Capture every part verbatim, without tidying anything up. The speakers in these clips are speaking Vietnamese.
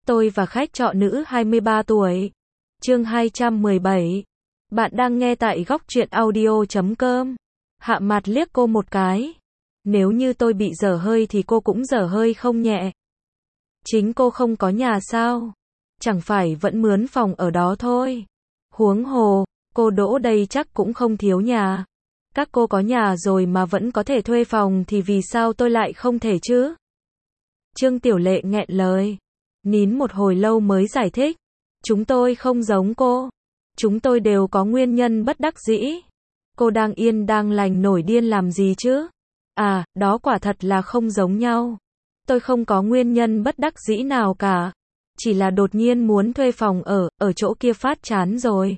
Tôi và khách trọ nữ hai mươi ba tuổi. Chương hai trăm mười bảy. Bạn đang nghe tại góc truyện audio chấm com. Hạ mặt liếc cô một cái. Nếu như tôi bị dở hơi thì cô cũng dở hơi không nhẹ. Chính cô không có nhà sao? Chẳng phải vẫn mướn phòng ở đó thôi. Huống hồ, cô Đỗ đây chắc cũng không thiếu nhà. Các cô có nhà rồi mà vẫn có thể thuê phòng thì vì sao tôi lại không thể chứ? Trương Tiểu Lệ nghẹn lời. Nín một hồi lâu mới giải thích. Chúng tôi không giống cô. Chúng tôi đều có nguyên nhân bất đắc dĩ. Cô đang yên đang lành nổi điên làm gì chứ? À, đó quả thật là không giống nhau. Tôi không có nguyên nhân bất đắc dĩ nào cả. Chỉ là đột nhiên muốn thuê phòng ở, ở chỗ kia phát chán rồi.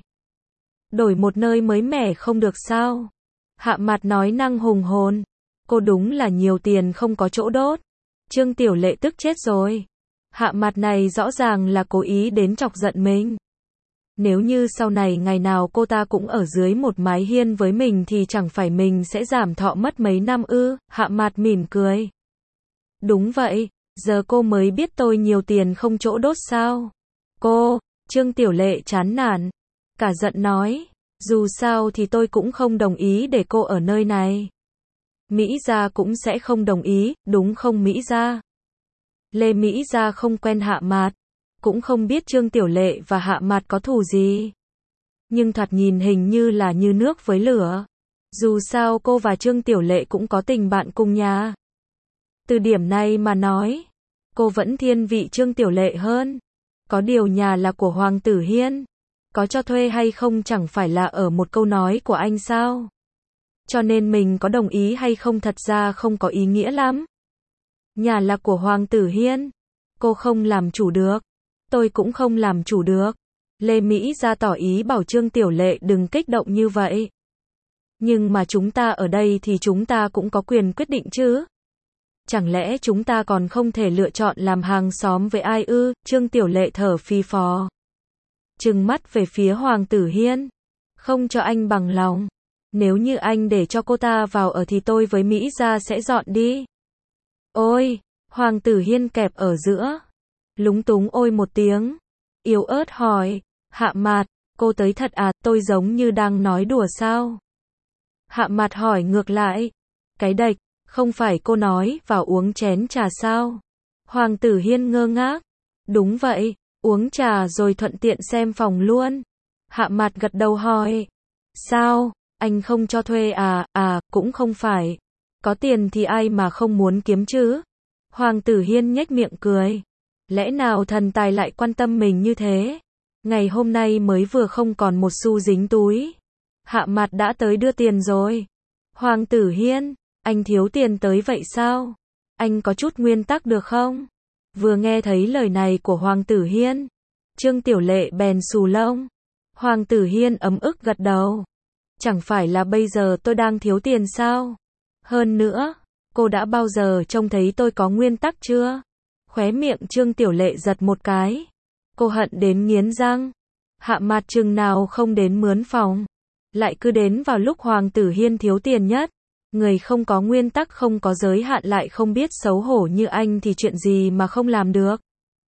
Đổi một nơi mới mẻ không được sao? Hạ mặt nói năng hùng hồn. Cô đúng là nhiều tiền không có chỗ đốt. Trương Tiểu Lệ tức chết rồi. Hạ mặt này rõ ràng là cố ý đến chọc giận mình. Nếu như sau này ngày nào cô ta cũng ở dưới một mái hiên với mình thì chẳng phải mình sẽ giảm thọ mất mấy năm ư? Hạ mặt mỉm cười. Đúng vậy, giờ cô mới biết tôi nhiều tiền không chỗ đốt sao? Cô, Trương Tiểu Lệ chán nản. Cả giận nói, dù sao thì tôi cũng không đồng ý để cô ở nơi này. Mỹ Gia cũng sẽ không đồng ý, đúng không Mỹ Gia? Lê Mỹ Gia không quen Hạ Mạt, cũng không biết Trương Tiểu Lệ và Hạ Mạt có thù gì. Nhưng thoạt nhìn hình như là như nước với lửa. Dù sao cô và Trương Tiểu Lệ cũng có tình bạn cùng nhà. Từ điểm này mà nói, cô vẫn thiên vị Trương Tiểu Lệ hơn. Có điều nhà là của Hoàng Tử Hiên. Có cho thuê hay không chẳng phải là ở một câu nói của anh sao? Cho nên mình có đồng ý hay không thật ra không có ý nghĩa lắm. Nhà là của Hoàng Tử Hiên. Cô không làm chủ được. Tôi cũng không làm chủ được. Lê Mỹ Gia tỏ ý bảo Trương Tiểu Lệ đừng kích động như vậy. Nhưng mà chúng ta ở đây thì chúng ta cũng có quyền quyết định chứ. Chẳng lẽ chúng ta còn không thể lựa chọn làm hàng xóm với ai ư? Trương Tiểu Lệ thở phì phò. Trừng mắt về phía Hoàng Tử Hiên. Không cho anh bằng lòng. Nếu như anh để cho cô ta vào ở thì tôi với Mỹ Gia sẽ dọn đi. Ôi, Hoàng Tử Hiên kẹp ở giữa. Lúng túng ôi một tiếng. Yếu ớt hỏi, Hạ Mạt, cô tới thật à, tôi giống như đang nói đùa sao? Hạ Mạt hỏi ngược lại. Cái đệch, không phải cô nói vào uống chén trà sao? Hoàng Tử Hiên ngơ ngác. Đúng vậy, uống trà rồi thuận tiện xem phòng luôn. Hạ Mạt gật đầu hỏi. Sao, anh không cho thuê à? À, cũng không phải. Có tiền thì ai mà không muốn kiếm chứ? Hoàng Tử Hiên nhếch miệng cười. Lẽ nào thần tài lại quan tâm mình như thế? Ngày hôm nay mới vừa không còn một xu dính túi. Hạ Mạt đã tới đưa tiền rồi. Hoàng Tử Hiên, anh thiếu tiền tới vậy sao? Anh có chút nguyên tắc được không? Vừa nghe thấy lời này của Hoàng Tử Hiên, Trương Tiểu Lệ bèn xù lông. Hoàng Tử Hiên ấm ức gật đầu. Chẳng phải là bây giờ tôi đang thiếu tiền sao? Hơn nữa, cô đã bao giờ trông thấy tôi có nguyên tắc chưa? Khóe miệng Trương Tiểu Lệ giật một cái. Cô hận đến nghiến răng. Hạ Mạt chừng nào không đến mướn phòng. Lại cứ đến vào lúc Hoàng Tử Hiên thiếu tiền nhất. Người không có nguyên tắc không có giới hạn lại không biết xấu hổ như anh thì chuyện gì mà không làm được.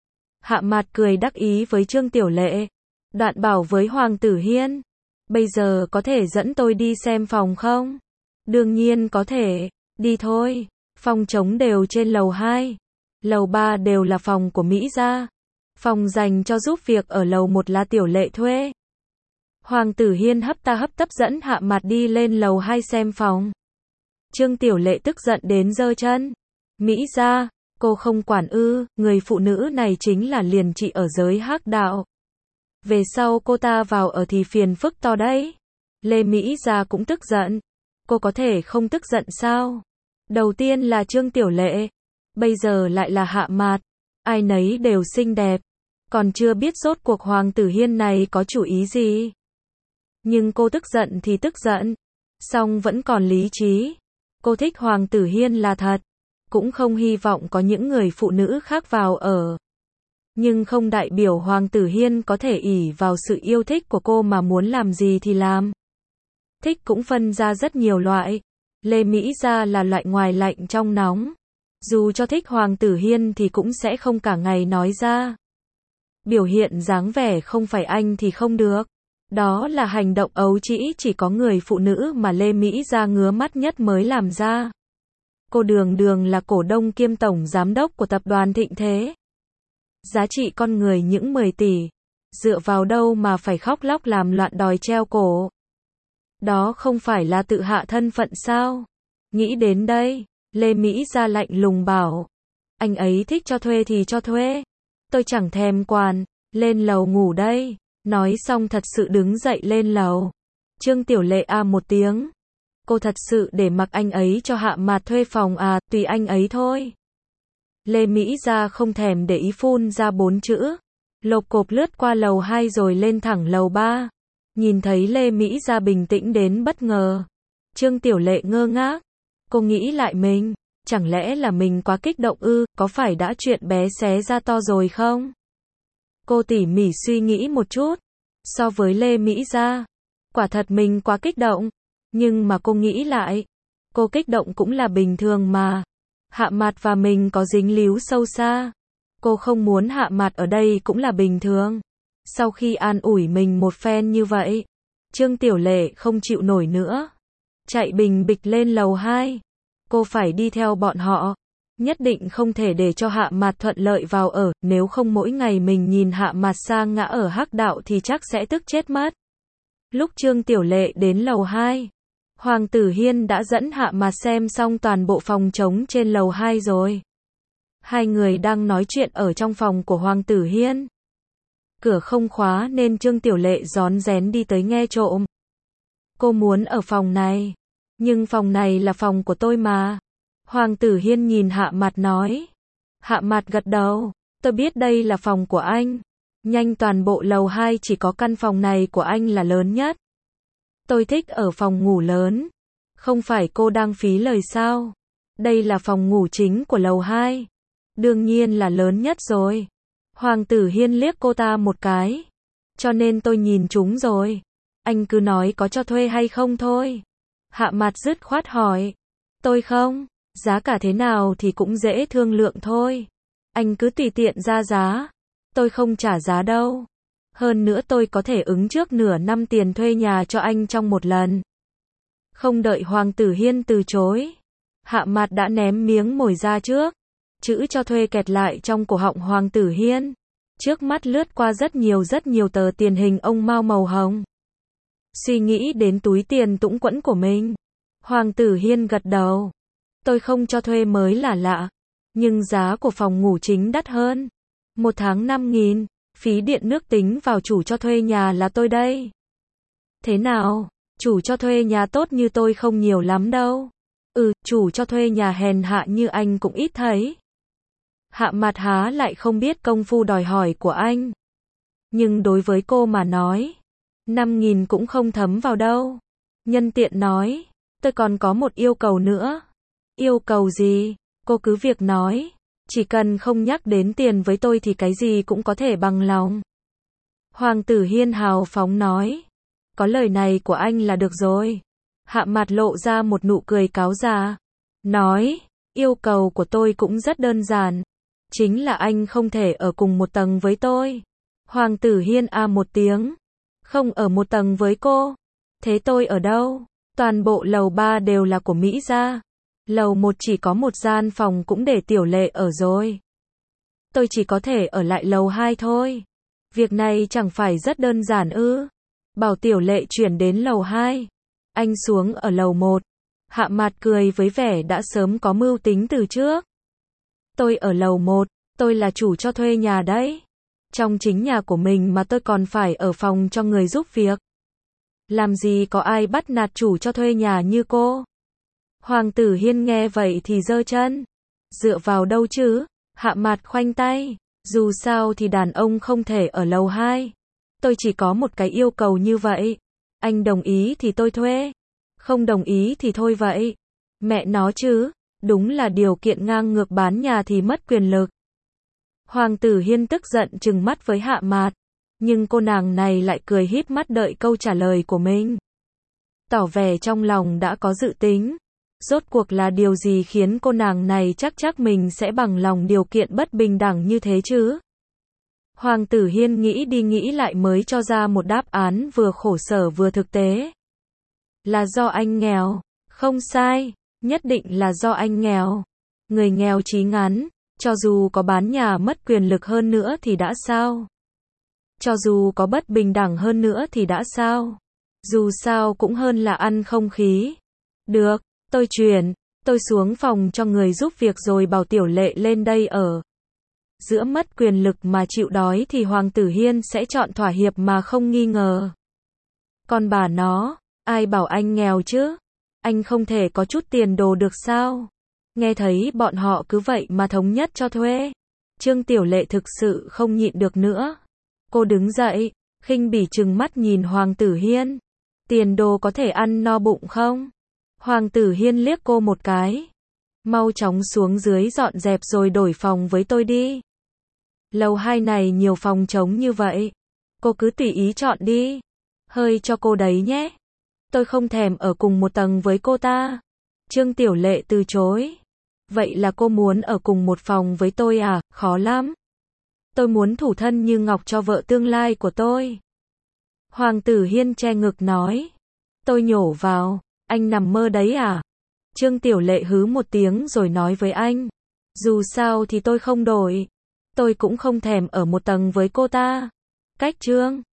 Hạ Mạt cười đắc ý với Trương Tiểu Lệ. Đoạn bảo với Hoàng Tử Hiên. Bây giờ có thể dẫn tôi đi xem phòng không? Đương nhiên có thể. Đi thôi. Phòng trống đều trên lầu hai. Lầu ba đều là phòng của Mỹ Gia. Phòng dành cho giúp việc ở lầu một là Tiểu Lệ thuê. Hoàng Tử Hiên hấp ta hấp tấp dẫn Hạ Mạt đi lên lầu hai xem phòng. Trương Tiểu Lệ tức giận đến giơ chân. Mỹ Gia, cô không quản ư? Người phụ nữ này chính là liền trị ở giới hắc đạo. Về sau cô ta vào ở thì phiền phức to đấy. Lê Mỹ Gia cũng tức giận. Cô có thể không tức giận sao? Đầu tiên là Trương Tiểu Lệ. Bây giờ lại là Hạ Mạt. Ai nấy đều xinh đẹp. Còn chưa biết rốt cuộc Hoàng Tử Hiên này có chủ ý gì. Nhưng cô tức giận thì tức giận. Song vẫn còn lý trí. Cô thích Hoàng Tử Hiên là thật. Cũng không hy vọng có những người phụ nữ khác vào ở. Nhưng không đại biểu Hoàng Tử Hiên có thể ỷ vào sự yêu thích của cô mà muốn làm gì thì làm. Thích cũng phân ra rất nhiều loại. Lê Mỹ Gia là loại ngoài lạnh trong nóng. Dù cho thích Hoàng Tử Hiên thì cũng sẽ không cả ngày nói ra. Biểu hiện dáng vẻ không phải anh thì không được. Đó là hành động ấu trĩ chỉ có người phụ nữ mà Lê Mỹ Gia ngứa mắt nhất mới làm ra. Cô đường đường là cổ đông kiêm tổng giám đốc của tập đoàn Thịnh Thế. Giá trị con người những mười tỷ. Dựa vào đâu mà phải khóc lóc làm loạn đòi treo cổ. Đó không phải là tự hạ thân phận sao? Nghĩ đến đây, Lê Mỹ Gia lạnh lùng bảo. Anh ấy thích cho thuê thì cho thuê. Tôi chẳng thèm quản, lên lầu ngủ đây. Nói xong thật sự đứng dậy lên lầu. Trương Tiểu Lệ à một tiếng. Cô thật sự để mặc anh ấy cho Hạ Mạt thuê phòng à, tùy anh ấy thôi. Lê Mỹ Gia không thèm để ý phun ra bốn chữ. Lộp cộp lướt qua lầu hai rồi lên thẳng lầu ba. Nhìn thấy Lê Mỹ Gia bình tĩnh đến bất ngờ. Trương Tiểu Lệ ngơ ngác. Cô nghĩ lại mình. Chẳng lẽ là mình quá kích động ư, có phải đã chuyện bé xé ra to rồi không? Cô tỉ mỉ suy nghĩ một chút. So với Lê Mỹ Gia, quả thật mình quá kích động. Nhưng mà cô nghĩ lại, cô kích động cũng là bình thường mà. Hạ Mạt và mình có dính líu sâu xa. Cô không muốn Hạ Mạt ở đây cũng là bình thường. Sau khi an ủi mình một phen như vậy, Trương Tiểu Lệ không chịu nổi nữa. Chạy bình bịch lên lầu hai. Cô phải đi theo bọn họ. Nhất định không thể để cho Hạ Mạt thuận lợi vào ở, nếu không mỗi ngày mình nhìn Hạ Mạt sa ngã ở hắc đạo thì chắc sẽ tức chết mất. Lúc Trương Tiểu Lệ đến lầu hai, Hoàng Tử Hiên đã dẫn Hạ Mạt xem xong toàn bộ phòng trống trên lầu hai rồi. Hai người đang nói chuyện ở trong phòng của Hoàng Tử Hiên. Cửa không khóa nên Trương Tiểu Lệ rón rén đi tới nghe trộm. Cô muốn ở phòng này. Nhưng phòng này là phòng của tôi mà. Hoàng Tử Hiên nhìn Hạ Mạt nói. Hạ Mạt gật đầu. Tôi biết đây là phòng của anh. Nhanh toàn bộ lầu hai chỉ có căn phòng này của anh là lớn nhất. Tôi thích ở phòng ngủ lớn. Không phải cô đang phí lời sao? Đây là phòng ngủ chính của lầu hai. Đương nhiên là lớn nhất rồi. Hoàng Tử Hiên liếc cô ta một cái. Cho nên tôi nhìn chúng rồi. Anh cứ nói có cho thuê hay không thôi. Hạ Mạt dứt khoát hỏi. Tôi không, giá cả thế nào thì cũng dễ thương lượng thôi. Anh cứ tùy tiện ra giá. Tôi không trả giá đâu. Hơn nữa tôi có thể ứng trước nửa năm tiền thuê nhà cho anh trong một lần. Không đợi Hoàng Tử Hiên từ chối. Hạ Mạt đã ném miếng mồi ra trước. Chữ cho thuê kẹt lại trong cổ họng Hoàng Tử Hiên. Trước mắt lướt qua rất nhiều rất nhiều tờ tiền hình ông Mao màu hồng. Suy nghĩ đến túi tiền tũng quẫn của mình. Hoàng Tử Hiên gật đầu. Tôi không cho thuê mới là lạ. Nhưng giá của phòng ngủ chính đắt hơn. Một tháng năm nghìn. Phí điện nước tính vào chủ cho thuê nhà là tôi đây. Thế nào? Chủ cho thuê nhà tốt như tôi không nhiều lắm đâu. Ừ, chủ cho thuê nhà hèn hạ như anh cũng ít thấy. Hạ Mạt há lại không biết công phu đòi hỏi của anh. Nhưng đối với cô mà nói, năm nghìn cũng không thấm vào đâu. Nhân tiện nói, tôi còn có một yêu cầu nữa. Yêu cầu gì? Cô cứ việc nói. Chỉ cần không nhắc đến tiền với tôi thì cái gì cũng có thể bằng lòng. Hoàng Tử Hiên hào phóng nói. Có lời này của anh là được rồi. Hạ Mạt lộ ra một nụ cười cáo già. Nói, yêu cầu của tôi cũng rất đơn giản. Chính là anh không thể ở cùng một tầng với tôi. Hoàng Tử Hiên a một tiếng. Không ở một tầng với cô. Thế tôi ở đâu? Toàn bộ lầu ba đều là của Mỹ gia. Lầu một chỉ có một gian phòng cũng để Tiểu Lệ ở rồi. Tôi chỉ có thể ở lại lầu hai thôi. Việc này chẳng phải rất đơn giản ư? Bảo Tiểu Lệ chuyển đến lầu hai. Anh xuống ở lầu một. Hạ Mạt cười với vẻ đã sớm có mưu tính từ trước. Tôi ở lầu một, tôi là chủ cho thuê nhà đấy. Trong chính nhà của mình mà tôi còn phải ở phòng cho người giúp việc. Làm gì có ai bắt nạt chủ cho thuê nhà như cô? Hoàng Tử Hiên nghe vậy thì giơ chân. Dựa vào đâu chứ? Hạ Mạt khoanh tay. Dù sao thì đàn ông không thể ở lầu hai. Tôi chỉ có một cái yêu cầu như vậy. Anh đồng ý thì tôi thuê. Không đồng ý thì thôi vậy. Mẹ nó chứ. Đúng là điều kiện ngang ngược bán nhà thì mất quyền lực. Hoàng Tử Hiên tức giận trừng mắt với Hạ Mạt. Nhưng cô nàng này lại cười híp mắt đợi câu trả lời của mình. Tỏ vẻ trong lòng đã có dự tính. Rốt cuộc là điều gì khiến cô nàng này chắc chắc mình sẽ bằng lòng điều kiện bất bình đẳng như thế chứ? Hoàng Tử Hiên nghĩ đi nghĩ lại mới cho ra một đáp án vừa khổ sở vừa thực tế. Là do anh nghèo. Không sai, nhất định là do anh nghèo. Người nghèo chí ngắn, cho dù có bán nhà mất quyền lực hơn nữa thì đã sao? Cho dù có bất bình đẳng hơn nữa thì đã sao? Dù sao cũng hơn là ăn không khí. Được, tôi chuyển, tôi xuống phòng cho người giúp việc rồi bảo Tiểu Lệ lên đây ở. Giữa mất quyền lực mà chịu đói thì Hoàng Tử Hiên sẽ chọn thỏa hiệp mà không nghi ngờ. Còn bà nó, ai bảo anh nghèo chứ? Anh không thể có chút tiền đồ được sao? Nghe thấy bọn họ cứ vậy mà thống nhất cho thuê. Trương Tiểu Lệ thực sự không nhịn được nữa. Cô đứng dậy, khinh bỉ trừng mắt nhìn Hoàng Tử Hiên. Tiền đồ có thể ăn no bụng không? Hoàng Tử Hiên liếc cô một cái. Mau chóng xuống dưới dọn dẹp rồi đổi phòng với tôi đi. Lầu hai này nhiều phòng trống như vậy. Cô cứ tùy ý chọn đi. Hơi cho cô đấy nhé. Tôi không thèm ở cùng một tầng với cô ta. Trương Tiểu Lệ từ chối. Vậy là cô muốn ở cùng một phòng với tôi à? Khó lắm. Tôi muốn thủ thân như ngọc cho vợ tương lai của tôi. Hoàng Tử Hiên che ngực nói. Tôi nhổ vào. Anh nằm mơ đấy à? Trương Tiểu Lệ hứ một tiếng rồi nói với anh. Dù sao thì tôi không đổi. Tôi cũng không thèm ở một tầng với cô ta. Cách Trương